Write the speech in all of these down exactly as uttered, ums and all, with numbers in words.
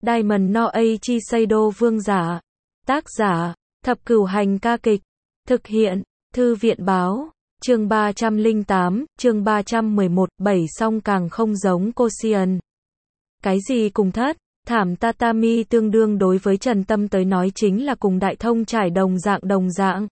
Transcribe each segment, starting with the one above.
Diamond no Eiichi Seido vương giả. Tác giả, Thập Cửu Hành ca kịch. Thực hiện, Thư viện báo. Chương ba trăm lẻ tám, chương ba trăm mười một, bảy song càng không giống Korean. Cái gì cùng thất? Thảm tatami tương đương đối với Trần Tâm tới nói chính là cùng đại thông trải đồng dạng đồng dạng.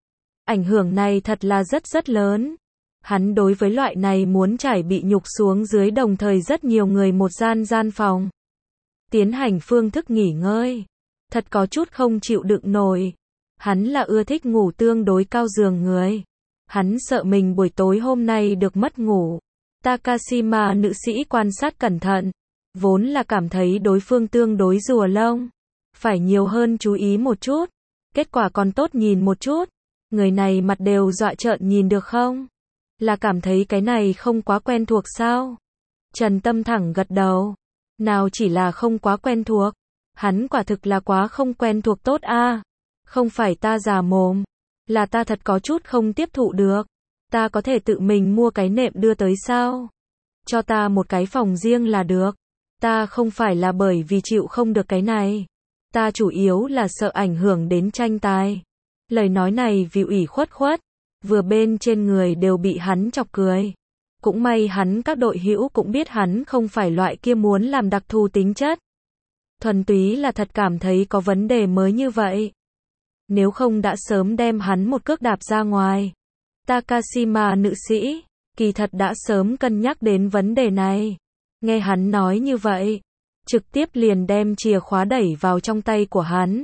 Ảnh hưởng này thật là rất rất lớn. Hắn đối với loại này muốn trải bị nhục xuống dưới đồng thời rất nhiều người một gian gian phòng. Tiến hành phương thức nghỉ ngơi. Thật có chút không chịu đựng nổi. Hắn là ưa thích ngủ tương đối cao giường người. Hắn sợ mình buổi tối hôm nay được mất ngủ. Takashima nữ sĩ quan sát cẩn thận. Vốn là cảm thấy đối phương tương đối rùa lông. Phải nhiều hơn chú ý một chút. Kết quả còn tốt nhìn một chút. Người này mặt đều dọa trợn nhìn được không? Là cảm thấy cái này không quá quen thuộc sao? Trần Tâm thẳng gật đầu. Nào chỉ là không quá quen thuộc. Hắn quả thực là quá không quen thuộc tốt a. Không phải ta già mồm. Là ta thật có chút không tiếp thụ được. Ta có thể tự mình mua cái nệm đưa tới sao? Cho ta một cái phòng riêng là được. Ta không phải là bởi vì chịu không được cái này. Ta chủ yếu là sợ ảnh hưởng đến tranh tài. Lời nói này vì ủy khuất khuất. Vừa bên trên người đều bị hắn chọc cười. Cũng may hắn các đội hữu cũng biết hắn không phải loại kia muốn làm đặc thù tính chất. Thuần túy là thật cảm thấy có vấn đề mới như vậy. Nếu không đã sớm đem hắn một cước đạp ra ngoài. Takashima nữ sĩ, kỳ thật đã sớm cân nhắc đến vấn đề này. Nghe hắn nói như vậy, trực tiếp liền đem chìa khóa đẩy vào trong tay của hắn.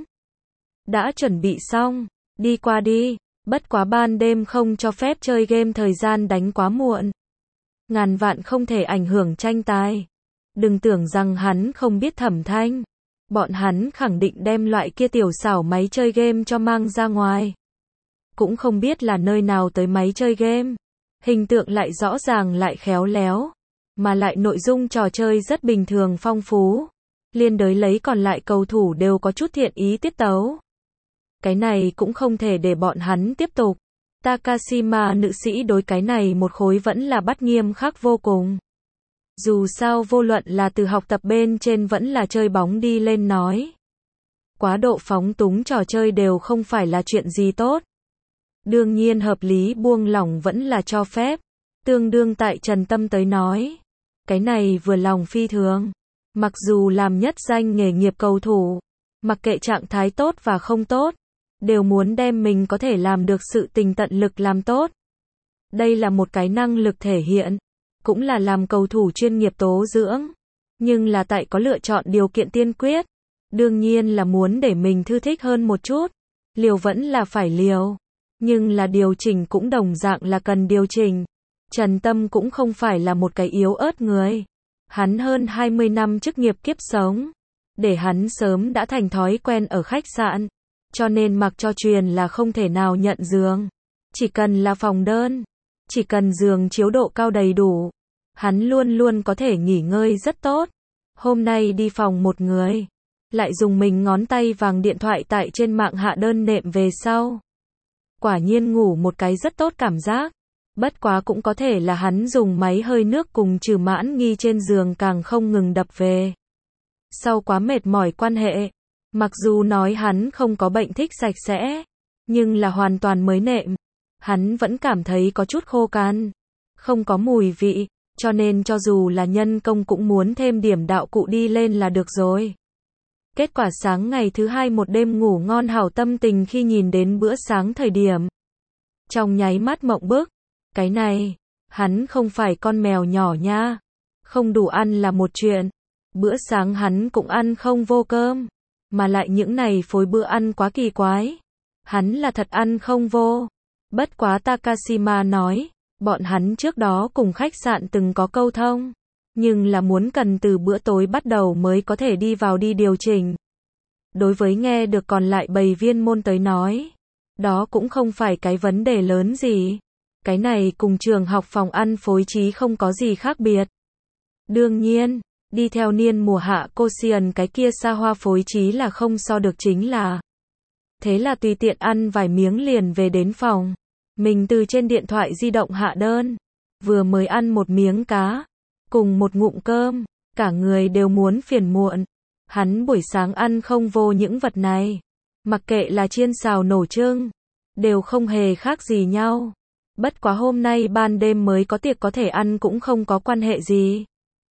Đã chuẩn bị xong, đi qua đi, bất quá ban đêm không cho phép chơi game thời gian đánh quá muộn. Ngàn vạn không thể ảnh hưởng tranh tài. Đừng tưởng rằng hắn không biết thẩm thanh. Bọn hắn khẳng định đem loại kia tiểu xảo máy chơi game cho mang ra ngoài. Cũng không biết là nơi nào tới máy chơi game. Hình tượng lại rõ ràng lại khéo léo. Mà lại nội dung trò chơi rất bình thường phong phú. Liên đới lấy còn lại cầu thủ đều có chút thiện ý tiết tấu. Cái này cũng không thể để bọn hắn tiếp tục. Takashima nữ sĩ đối cái này một khối vẫn là bắt nghiêm khắc vô cùng. Dù sao vô luận là từ học tập bên trên vẫn là chơi bóng đi lên nói. Quá độ phóng túng trò chơi đều không phải là chuyện gì tốt. Đương nhiên hợp lý buông lỏng vẫn là cho phép. Tương đương tại Trần Tâm tới nói. Cái này vừa lòng phi thường. Mặc dù làm nhất danh nghề nghiệp cầu thủ. Mặc kệ trạng thái tốt và không tốt. Đều muốn đem mình có thể làm được sự tình tận lực làm tốt. Đây là một cái năng lực thể hiện. Cũng là làm cầu thủ chuyên nghiệp tố dưỡng. Nhưng là tại có lựa chọn điều kiện tiên quyết. Đương nhiên là muốn để mình thư thích hơn một chút. Liều vẫn là phải liều. Nhưng là điều chỉnh cũng đồng dạng là cần điều chỉnh. Trần Tâm cũng không phải là một cái yếu ớt người. Hắn hơn hai mươi năm chức nghiệp kiếp sống. Để hắn sớm đã thành thói quen ở khách sạn. Cho nên mặc cho truyền là không thể nào nhận giường. Chỉ cần là phòng đơn. Chỉ cần giường chiếu độ cao đầy đủ. Hắn luôn luôn có thể nghỉ ngơi rất tốt. Hôm nay đi phòng một người. Lại dùng mình ngón tay vàng điện thoại tại trên mạng hạ đơn nệm về sau. Quả nhiên ngủ một cái rất tốt cảm giác. Bất quá cũng có thể là hắn dùng máy hơi nước cùng trừ mãn nghi trên giường càng không ngừng đập về. Sau quá mệt mỏi quan hệ. Mặc dù nói hắn không có bệnh thích sạch sẽ. Nhưng là hoàn toàn mới nệm. Hắn vẫn cảm thấy có chút khô khan. Không có mùi vị. Cho nên cho dù là nhân công cũng muốn thêm điểm đạo cụ đi lên là được rồi. Kết quả sáng ngày thứ hai một đêm ngủ ngon hảo tâm tình khi nhìn đến bữa sáng thời điểm. Trong nháy mắt mộng bức. Cái này, hắn không phải con mèo nhỏ nha. Không đủ ăn là một chuyện. Bữa sáng hắn cũng ăn không vô cơm. Mà lại những này phối bữa ăn quá kỳ quái. Hắn là thật ăn không vô. Bất quá Takashima nói, bọn hắn trước đó cùng khách sạn từng có câu thông. Nhưng là muốn cần từ bữa tối bắt đầu mới có thể đi vào đi điều chỉnh. Đối với nghe được còn lại bầy viên môn tới nói. Đó cũng không phải cái vấn đề lớn gì. Cái này cùng trường học phòng ăn phối trí không có gì khác biệt. Đương nhiên, đi theo niên mùa hạ Korean cái kia xa hoa phối trí là không so được chính là. Thế là tùy tiện ăn vài miếng liền về đến phòng. Mình từ trên điện thoại di động hạ đơn. Vừa mới ăn một miếng cá. Cùng một ngụm cơm. Cả người đều muốn phiền muộn. Hắn buổi sáng ăn không vô những vật này. Mặc kệ là chiên xào nổ trưng, đều không hề khác gì nhau. Bất quá hôm nay ban đêm mới có tiệc có thể ăn cũng không có quan hệ gì.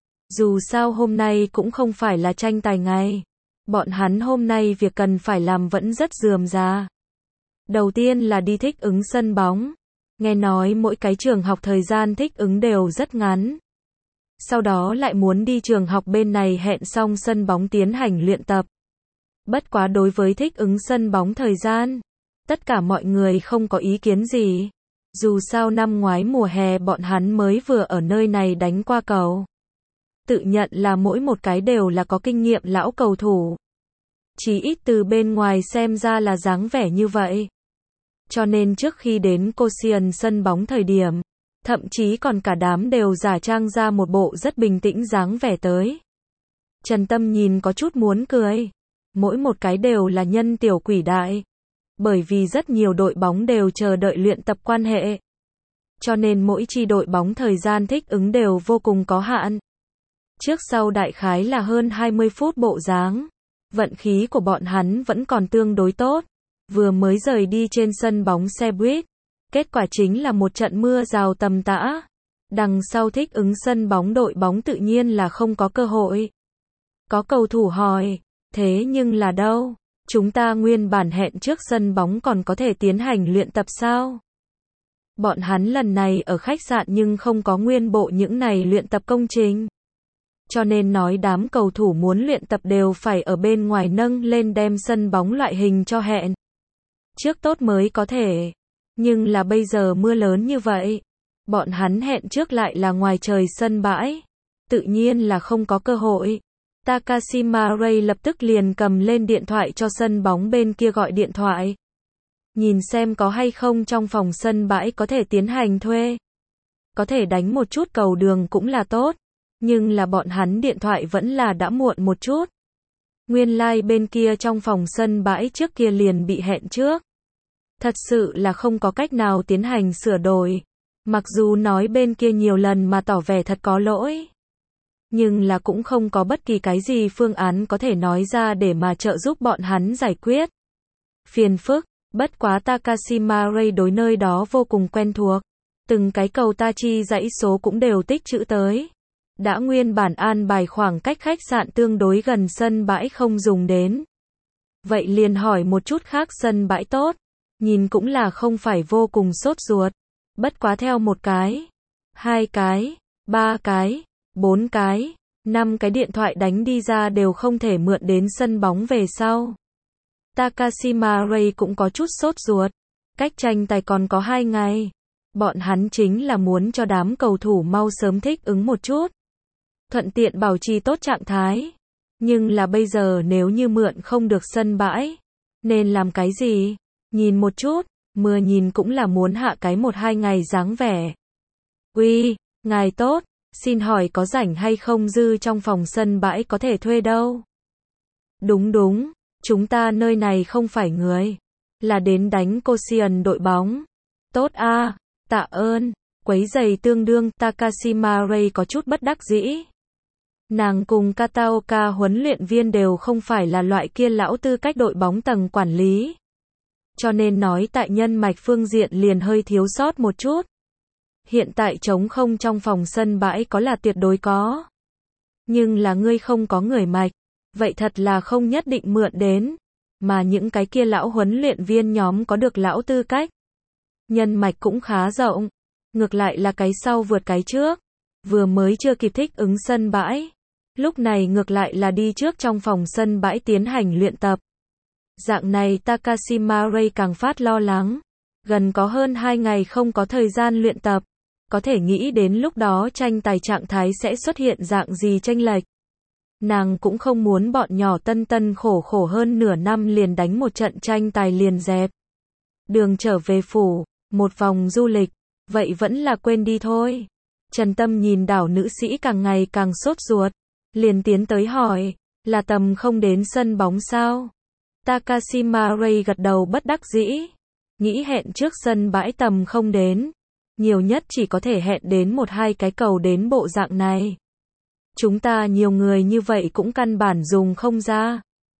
Dù sao hôm nay cũng không phải là tranh tài ngày. Bọn hắn hôm nay việc cần phải làm vẫn rất rườm rà. Đầu tiên là đi thích ứng sân bóng. Nghe nói mỗi cái trường học thời gian thích ứng đều rất ngắn. Sau đó lại muốn đi trường học bên này hẹn xong sân bóng tiến hành luyện tập. Bất quá đối với thích ứng sân bóng thời gian, tất cả mọi người không có ý kiến gì. Dù sao năm ngoái mùa hè bọn hắn mới vừa ở nơi này đánh qua cầu. Tự nhận là mỗi một cái đều là có kinh nghiệm lão cầu thủ. Chỉ ít từ bên ngoài xem ra là dáng vẻ như vậy. Cho nên trước khi đến Koshien sân bóng thời điểm, thậm chí còn cả đám đều giả trang ra một bộ rất bình tĩnh dáng vẻ tới. Trần Tâm nhìn có chút muốn cười. Mỗi một cái đều là nhân tiểu quỷ đại. Bởi vì rất nhiều đội bóng đều chờ đợi luyện tập quan hệ. Cho nên mỗi chi đội bóng thời gian thích ứng đều vô cùng có hạn. Trước sau đại khái là hơn hai mươi phút bộ dáng. Vận khí của bọn hắn vẫn còn tương đối tốt. Vừa mới rời đi trên sân bóng xe buýt. Kết quả chính là một trận mưa rào tầm tã. Đằng sau thích ứng sân bóng đội bóng tự nhiên là không có cơ hội. Có cầu thủ hỏi, thế nhưng là đâu? Chúng ta nguyên bản hẹn trước sân bóng còn có thể tiến hành luyện tập sao? Bọn hắn lần này ở khách sạn nhưng không có nguyên bộ những này luyện tập công trình. Cho nên nói đám cầu thủ muốn luyện tập đều phải ở bên ngoài nâng lên đem sân bóng loại hình cho hẹn. Trước tốt mới có thể. Nhưng là bây giờ mưa lớn như vậy. Bọn hắn hẹn trước lại là ngoài trời sân bãi. Tự nhiên là không có cơ hội. Takashima Ray lập tức liền cầm lên điện thoại cho sân bóng bên kia gọi điện thoại. Nhìn xem có hay không trong phòng sân bãi có thể tiến hành thuê. Có thể đánh một chút cầu đường cũng là tốt. Nhưng là bọn hắn điện thoại vẫn là đã muộn một chút. Nguyên lai like bên kia trong phòng sân bãi trước kia liền bị hẹn trước. Thật sự là không có cách nào tiến hành sửa đổi. Mặc dù nói bên kia nhiều lần mà tỏ vẻ thật có lỗi. Nhưng là cũng không có bất kỳ cái gì phương án có thể nói ra để mà trợ giúp bọn hắn giải quyết. Phiền phức, bất quá Takashima Ray đối nơi đó vô cùng quen thuộc. Từng cái cầu tachi dãy số cũng đều tích trữ tới. Đã nguyên bản an bài khoảng cách khách sạn tương đối gần sân bãi không dùng đến. Vậy liền hỏi một chút khác sân bãi tốt. Nhìn cũng là không phải vô cùng sốt ruột. Bất quá theo một cái, hai cái, ba cái, bốn cái, năm cái điện thoại đánh đi ra đều không thể mượn đến sân bóng về sau. Takashima Ray cũng có chút sốt ruột. Cách tranh tài còn có hai ngày. Bọn hắn chính là muốn cho đám cầu thủ mau sớm thích ứng một chút. Thuận tiện bảo trì tốt trạng thái. Nhưng là bây giờ nếu như mượn không được sân bãi, nên làm cái gì? Nhìn một chút, mưa nhìn cũng là muốn hạ cái một hai ngày dáng vẻ. Uy, ngài tốt, xin hỏi có rảnh hay không dư trong phòng sân bãi có thể thuê đâu? Đúng đúng, chúng ta nơi này không phải người, là đến đánh Koshien đội bóng. Tốt a, à, tạ ơn, quấy giày tương đương. Takashima Ray có chút bất đắc dĩ. Nàng cùng Kataoka huấn luyện viên đều không phải là loại kia lão tư cách đội bóng tầng quản lý. Cho nên nói tại nhân mạch phương diện liền hơi thiếu sót một chút. Hiện tại trống không trong phòng sân bãi có là tuyệt đối có. Nhưng là ngươi không có người mạch. Vậy thật là không nhất định mượn đến. Mà những cái kia lão huấn luyện viên nhóm có được lão tư cách. Nhân mạch cũng khá rộng. Ngược lại là cái sau vượt cái trước. Vừa mới chưa kịp thích ứng sân bãi. Lúc này ngược lại là đi trước trong phòng sân bãi tiến hành luyện tập. Dạng này Takashima Ray càng phát lo lắng. Gần có hơn hai ngày không có thời gian luyện tập. Có thể nghĩ đến lúc đó tranh tài trạng thái sẽ xuất hiện dạng gì chênh lệch. Nàng cũng không muốn bọn nhỏ tân tân khổ khổ hơn nửa năm liền đánh một trận tranh tài liền dẹp. Đường trở về phủ, một vòng du lịch, vậy vẫn là quên đi thôi. Trần Tâm nhìn đảo nữ sĩ càng ngày càng sốt ruột. Liền tiến tới hỏi, là Tầm không đến sân bóng sao? Takashima Ray gật đầu bất đắc dĩ. Nghĩ hẹn trước sân bãi Tầm không đến. Nhiều nhất chỉ có thể hẹn đến một hai cái cầu đến bộ dạng này. Chúng ta nhiều người như vậy cũng căn bản dùng không ra.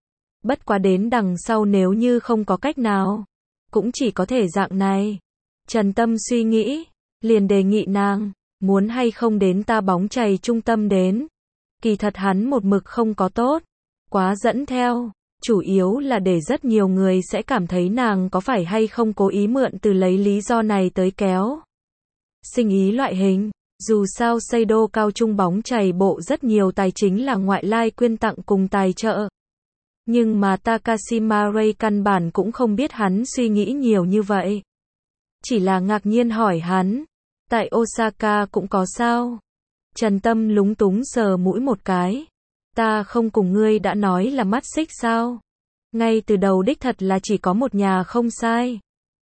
Bất quá đến đằng sau nếu như không có cách nào, cũng chỉ có thể dạng này. Trần Tâm suy nghĩ, liền đề nghị nàng, muốn hay không đến ta bóng chày trung tâm đến. Kỳ thật hắn một mực không có tốt, quá dẫn theo, chủ yếu là để rất nhiều người sẽ cảm thấy nàng có phải hay không cố ý mượn từ lấy lý do này tới kéo. Sinh ý loại hình, dù sao Seido cao trung bóng chày bộ rất nhiều tài chính là ngoại lai quyên tặng cùng tài trợ. Nhưng mà Takashima Ray căn bản cũng không biết hắn suy nghĩ nhiều như vậy. Chỉ là ngạc nhiên hỏi hắn, tại Osaka cũng có sao? Trần Tâm lúng túng sờ mũi một cái. Ta không cùng ngươi đã nói là mắt xích sao? Ngay từ đầu đích thật là chỉ có một nhà không sai.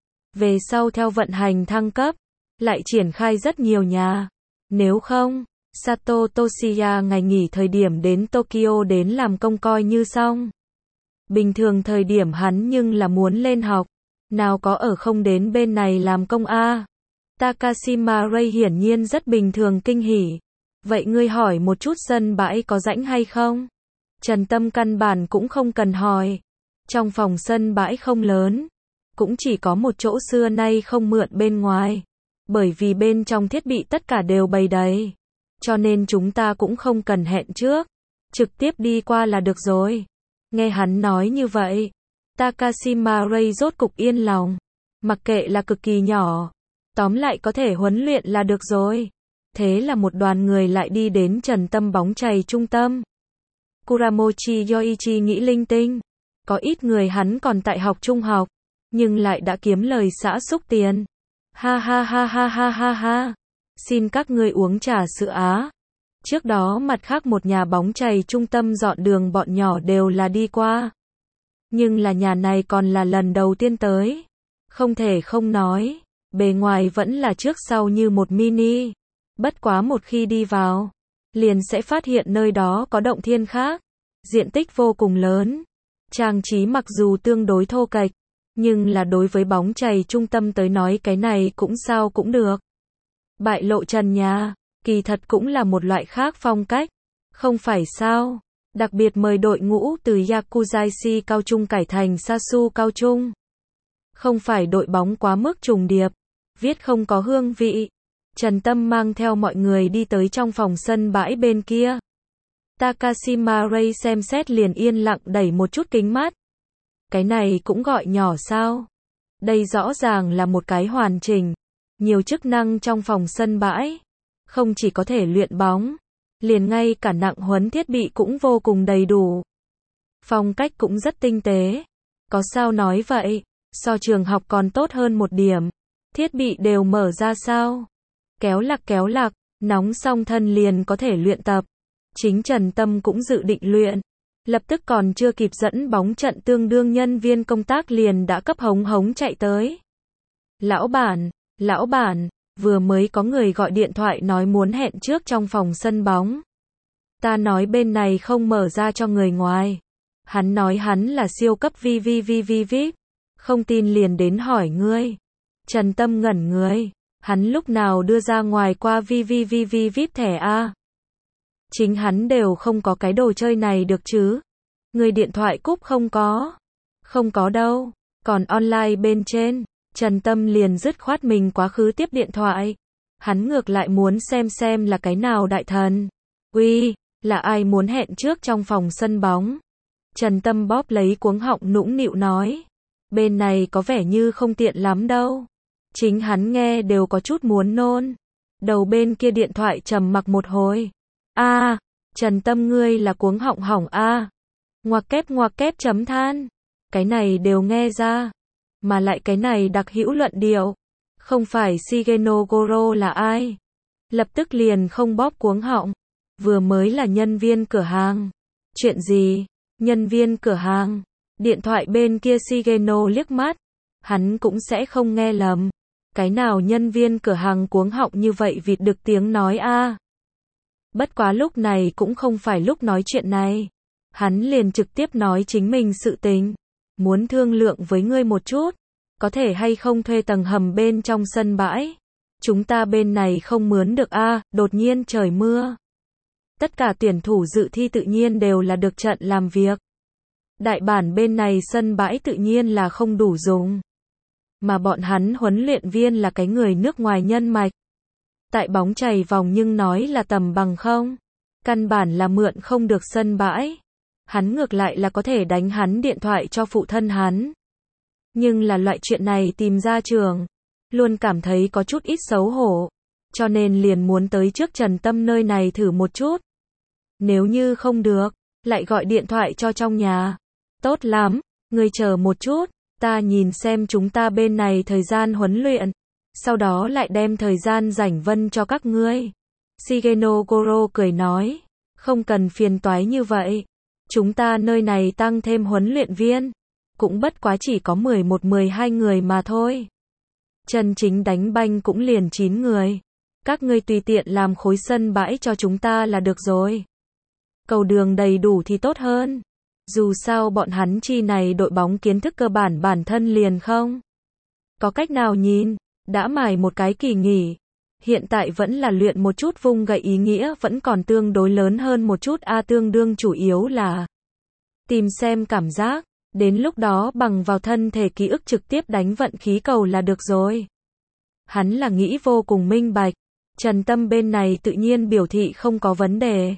Về sau theo vận hành thăng cấp, lại triển khai rất nhiều nhà. Nếu không, Sato Toshiya ngày nghỉ thời điểm đến Tokyo đến làm công coi như xong. Bình thường thời điểm hắn nhưng là muốn lên học, nào có ở không đến bên này làm công a. Takashima Ray hiển nhiên rất bình thường kinh hỉ. Vậy ngươi hỏi một chút sân bãi có rãnh hay không? Trần Tâm căn bản cũng không cần hỏi. Trong phòng sân bãi không lớn, cũng chỉ có một chỗ xưa nay không mượn bên ngoài. Bởi vì bên trong thiết bị tất cả đều bày đầy. Cho nên chúng ta cũng không cần hẹn trước. Trực tiếp đi qua là được rồi. Nghe hắn nói như vậy, Takashima Ray rốt cục yên lòng. Mặc kệ là cực kỳ nhỏ, tóm lại có thể huấn luyện là được rồi. Thế là một đoàn người lại đi đến Trần Tâm bóng chày trung tâm. Kuramochi Yoichi nghĩ linh tinh. Có ít người hắn còn tại học trung học, nhưng lại đã kiếm lời xã xúc tiền. Ha ha ha ha ha ha ha. Xin các ngươi uống trà sữa á. Trước đó mặt khác một nhà bóng chày trung tâm dọn đường bọn nhỏ đều là đi qua. Nhưng là nhà này còn là lần đầu tiên tới. Không thể không nói, bề ngoài vẫn là trước sau như một mini. Bất quá một khi đi vào, liền sẽ phát hiện nơi đó có động thiên khác. Diện tích vô cùng lớn. Trang trí mặc dù tương đối thô kệch, nhưng là đối với bóng chày trung tâm tới nói cái này cũng sao cũng được. Bại lộ trần nhà, kỳ thật cũng là một loại khác phong cách. Không phải sao? Đặc biệt mời đội ngũ từ Yakuzashi cao trung cải thành Sasu cao trung. Không phải đội bóng quá mức trùng điệp, viết không có hương vị. Trần Tâm mang theo mọi người đi tới trong phòng sân bãi bên kia. Takashima Ray xem xét liền yên lặng đẩy một chút kính mắt. Cái này cũng gọi nhỏ sao? Đây rõ ràng là một cái hoàn chỉnh, nhiều chức năng trong phòng sân bãi. Không chỉ có thể luyện bóng, liền ngay cả nặng huấn thiết bị cũng vô cùng đầy đủ. Phong cách cũng rất tinh tế. Có sao nói vậy? So trường học còn tốt hơn một điểm. Thiết bị đều mở ra sao? Kéo lạc kéo lạc, nóng xong thân liền có thể luyện tập. Chính Trần Tâm cũng dự định luyện. Lập tức còn chưa kịp dẫn bóng trận tương đương nhân viên công tác liền đã cấp hống hống chạy tới. Lão bản, lão bản, vừa mới có người gọi điện thoại nói muốn hẹn trước trong phòng sân bóng. Ta nói bên này không mở ra cho người ngoài. Hắn nói hắn là siêu cấp vi vi vi vi vi. Không tin liền đến hỏi ngươi. Trần Tâm ngẩn người. Hắn lúc nào đưa ra ngoài qua vi vi vi vi vi thẻ a? Chính hắn đều không có cái đồ chơi này được chứ. Người điện thoại cúp không có. Không có đâu. Còn online bên trên, Trần Tâm liền dứt khoát mình quá khứ tiếp điện thoại. Hắn ngược lại muốn xem xem là cái nào đại thần. Uy, là ai muốn hẹn trước trong phòng sân bóng. Trần Tâm bóp lấy cuống họng nũng nịu nói. Bên này có vẻ như không tiện lắm đâu. Chính hắn nghe đều có chút muốn nôn. Đầu bên kia điện thoại trầm mặc một hồi. A, à, Trần Tâm ngươi là cuống họng hỏng a. À. Ngoặc kép ngoặc kép chấm than. Cái này đều nghe ra. Mà lại cái này đặc hữu luận điệu. Không phải Shigeno Goro là ai? Lập tức liền không bóp cuống họng. Vừa mới là nhân viên cửa hàng. Chuyện gì? Nhân viên cửa hàng. Điện thoại bên kia Shigeno liếc mắt. Hắn cũng sẽ không nghe lầm. Cái nào nhân viên cửa hàng cuống họng như vậy vịt được tiếng nói a. À. Bất quá lúc này cũng không phải lúc nói chuyện này. Hắn liền trực tiếp nói chính mình sự tình. Muốn thương lượng với ngươi một chút. Có thể hay không thuê tầng hầm bên trong sân bãi. Chúng ta bên này không mướn được a, à, đột nhiên trời mưa. Tất cả tuyển thủ dự thi tự nhiên đều là được trận làm việc. Đại bản bên này sân bãi tự nhiên là không đủ dùng. Mà bọn hắn huấn luyện viên là cái người nước ngoài nhân mạch. Tại bóng chày vòng nhưng nói là tầm bằng không. Căn bản là mượn không được sân bãi. Hắn ngược lại là có thể đánh hắn điện thoại cho phụ thân hắn. Nhưng là loại chuyện này tìm ra trường. Luôn cảm thấy có chút ít xấu hổ. Cho nên liền muốn tới trước Trần Tâm nơi này thử một chút. Nếu như không được, lại gọi điện thoại cho trong nhà. Tốt lắm, ngươi chờ một chút, ta nhìn xem chúng ta bên này thời gian huấn luyện. Sau đó lại đem thời gian rảnh vân cho các ngươi. Shigeno Goro cười nói, không cần phiền toái như vậy. Chúng ta nơi này tăng thêm huấn luyện viên. Cũng bất quá chỉ có mười một mười hai người mà thôi. Chân chính đánh banh cũng liền chín người. Các ngươi tùy tiện làm khối sân bãi cho chúng ta là được rồi. Cầu đường đầy đủ thì tốt hơn. Dù sao bọn hắn chi này đội bóng kiến thức cơ bản bản thân liền không. Có cách nào nhìn, đã mài một cái kỳ nghỉ. Hiện tại vẫn là luyện một chút vung gậy ý nghĩa vẫn còn tương đối lớn hơn một chút a tương đương chủ yếu là tìm xem cảm giác. Đến lúc đó bằng vào thân thể ký ức trực tiếp đánh vận khí cầu là được rồi. Hắn là nghĩ vô cùng minh bạch. Trần Tâm bên này tự nhiên biểu thị không có vấn đề.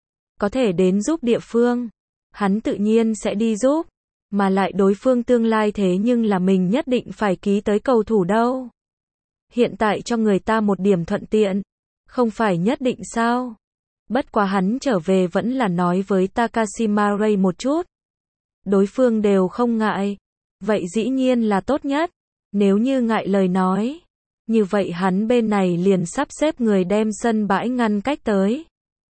Có thể đến giúp địa phương. Hắn tự nhiên sẽ đi giúp. Mà lại đối phương tương lai thế nhưng là mình nhất định phải ký tới cầu thủ đâu. Hiện tại cho người ta một điểm thuận tiện. Không phải nhất định sao. Bất quá hắn trở về vẫn là nói với Takashima Ray một chút. Đối phương đều không ngại. Vậy dĩ nhiên là tốt nhất. Nếu như ngại lời nói. Như vậy hắn bên này liền sắp xếp người đem sân bãi ngăn cách tới.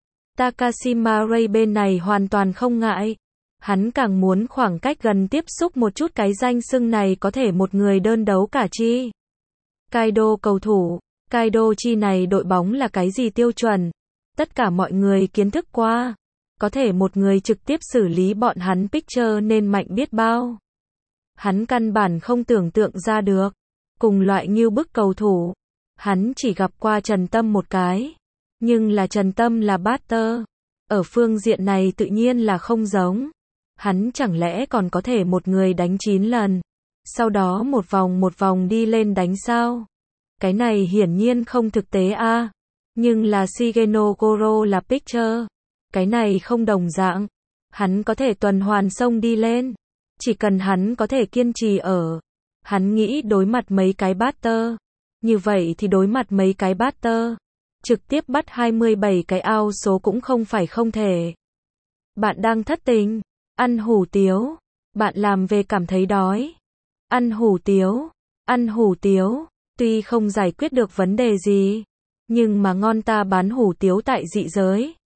Takashima Ray bên này hoàn toàn không ngại. Hắn càng muốn khoảng cách gần tiếp xúc một chút cái danh xưng này có thể một người đơn đấu cả chi. Kaido cầu thủ. Kaido chi này đội bóng là cái gì tiêu chuẩn. Tất cả mọi người kiến thức qua. Có thể một người trực tiếp xử lý bọn hắn picture nên mạnh biết bao. Hắn căn bản không tưởng tượng ra được. Cùng loại như bức cầu thủ. Hắn chỉ gặp qua Trần Tâm một cái. Nhưng là Trần Tâm là batter. Ở phương diện này tự nhiên là không giống. Hắn chẳng lẽ còn có thể một người đánh chín lần. Sau đó một vòng một vòng đi lên đánh sao. Cái này hiển nhiên không thực tế a. À. Nhưng là Shigeno Goro là pitcher. Cái này không đồng dạng. Hắn có thể tuần hoàn sông đi lên. Chỉ cần hắn có thể kiên trì ở. Hắn nghĩ đối mặt mấy cái batter. Như vậy thì đối mặt mấy cái batter. Trực tiếp bắt hai mươi bảy cái out số cũng không phải không thể. Bạn đang thất tình. Ăn hủ tiếu. Bạn làm về cảm thấy đói. Ăn hủ tiếu. Ăn hủ tiếu. Tuy không giải quyết được vấn đề gì. Nhưng mà ngon ta bán hủ tiếu tại dị giới.